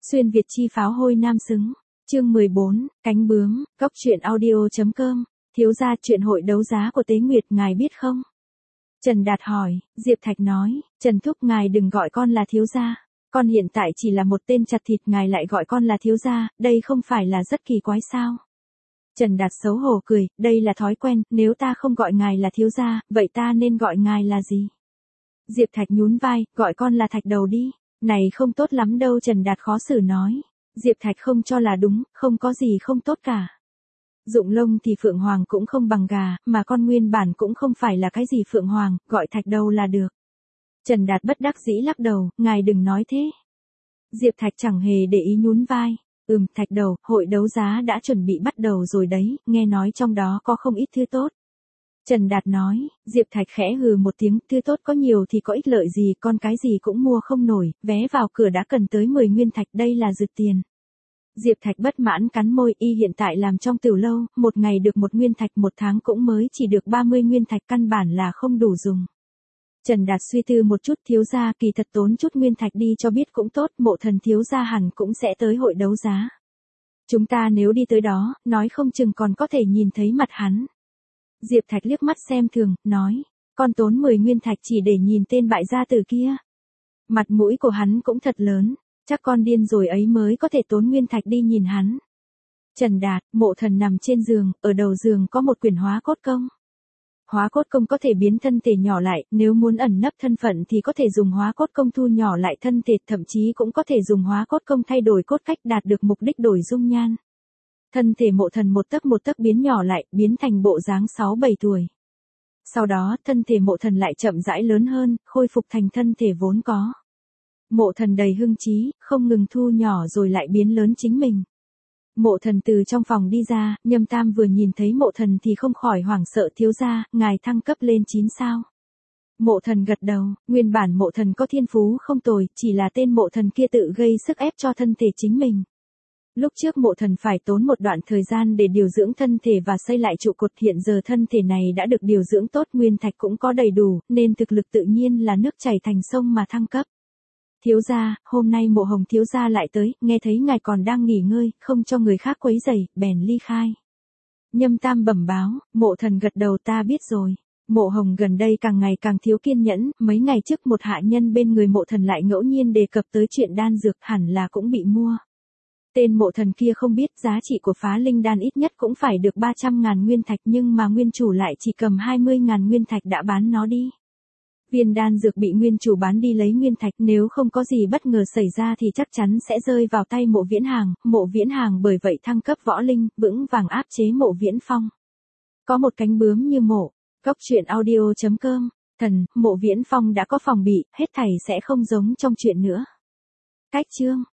Xuyên Việt chi pháo hôi nam xứng. Chương 14, cánh bướm, góc truyện audio.com. Thiếu gia, chuyện hội đấu giá của Tế Nguyệt ngài biết không? Trần Đạt hỏi. Diệp Thạch nói, Trần Thúc ngài đừng gọi con là thiếu gia. Con hiện tại chỉ là một tên chặt thịt, ngài lại gọi con là thiếu gia, đây không phải là rất kỳ quái sao? Trần Đạt xấu hổ cười, đây là thói quen, nếu ta không gọi ngài là thiếu gia, vậy ta nên gọi ngài là gì? Diệp Thạch nhún vai, gọi con là Thạch Đầu đi. Này không tốt lắm đâu, Trần Đạt khó xử nói. Diệp Thạch không cho là đúng, không có gì không tốt cả. Dụng lông thì Phượng Hoàng cũng không bằng gà, mà con nguyên bản cũng không phải là cái gì Phượng Hoàng, gọi Thạch Đầu là được. Trần Đạt bất đắc dĩ lắc đầu, ngài đừng nói thế. Diệp Thạch chẳng hề để ý nhún vai. Thạch Đầu, hội đấu giá đã chuẩn bị bắt đầu rồi đấy, nghe nói trong đó có không ít thứ tốt. Trần Đạt nói. Diệp Thạch khẽ hừ một tiếng, thứ tốt có nhiều thì có ích lợi gì, con cái gì cũng mua không nổi, vé vào cửa đã cần tới 10 nguyên thạch, đây là rực tiền. Diệp Thạch bất mãn cắn môi, y hiện tại làm trong tiểu lâu, một ngày được 1 nguyên thạch, 1 tháng cũng mới chỉ được 30 nguyên thạch, căn bản là không đủ dùng. Trần Đạt suy tư một chút, thiếu gia kỳ thật tốn chút nguyên thạch đi cho biết cũng tốt, Mộ Thần thiếu gia hẳn cũng sẽ tới hội đấu giá. Chúng ta nếu đi tới đó, nói không chừng còn có thể nhìn thấy mặt hắn. Diệp Thạch liếc mắt xem thường, nói, con tốn 10 nguyên thạch chỉ để nhìn tên bại gia tử kia. Mặt mũi của hắn cũng thật lớn, chắc con điên rồi ấy mới có thể tốn nguyên thạch đi nhìn hắn. Trần Đạt, Mộ Thần nằm trên giường, ở đầu giường có một quyển hóa cốt công. Hóa cốt công có thể biến thân thể nhỏ lại, nếu muốn ẩn nấp thân phận thì có thể dùng hóa cốt công thu nhỏ lại thân thể, thậm chí cũng có thể dùng hóa cốt công thay đổi cốt cách đạt được mục đích đổi dung nhan. Thân thể Mộ Thần một tấc biến nhỏ lại, biến thành bộ dáng 6-7 tuổi. Sau đó, thân thể Mộ Thần lại chậm rãi lớn hơn, khôi phục thành thân thể vốn có. Mộ Thần đầy hưng trí, không ngừng thu nhỏ rồi lại biến lớn chính mình. Mộ Thần từ trong phòng đi ra, Nhâm Tam vừa nhìn thấy Mộ Thần thì không khỏi hoảng sợ, thiếu gia, ngài thăng cấp lên 9 sao. Mộ Thần gật đầu, nguyên bản Mộ Thần có thiên phú không tồi, chỉ là tên Mộ Thần kia tự gây sức ép cho thân thể chính mình. Lúc trước Mộ Thần phải tốn một đoạn thời gian để điều dưỡng thân thể và xây lại trụ cột, hiện giờ thân thể này đã được điều dưỡng tốt, nguyên thạch cũng có đầy đủ, nên thực lực tự nhiên là nước chảy thành sông mà thăng cấp. Thiếu gia, hôm nay Mộ Hồng thiếu gia lại tới, nghe thấy ngài còn đang nghỉ ngơi, không cho người khác quấy rầy, bèn ly khai. Nhâm Tam bẩm báo. Mộ Thần gật đầu, ta biết rồi. Mộ Hồng gần đây càng ngày càng thiếu kiên nhẫn, mấy ngày trước một hạ nhân bên người Mộ Thần lại ngẫu nhiên đề cập tới chuyện đan dược, hẳn là cũng bị mua. Tên Mộ Thần kia không biết giá trị của phá linh đan ít nhất cũng phải được 300.000 nguyên thạch, nhưng mà nguyên chủ lại chỉ cầm 20.000 nguyên thạch đã bán nó đi. Viên đan dược bị nguyên chủ bán đi lấy nguyên thạch, nếu không có gì bất ngờ xảy ra thì chắc chắn sẽ rơi vào tay Mộ Viễn Hàng, Mộ Viễn Hàng bởi vậy thăng cấp võ linh, vững vàng áp chế Mộ Viễn Phong. Có một cánh bướm như mộ. Góc truyện audio.com. Thần, Mộ Viễn Phong đã có phòng bị, hết thảy sẽ không giống trong chuyện nữa. Cách chương.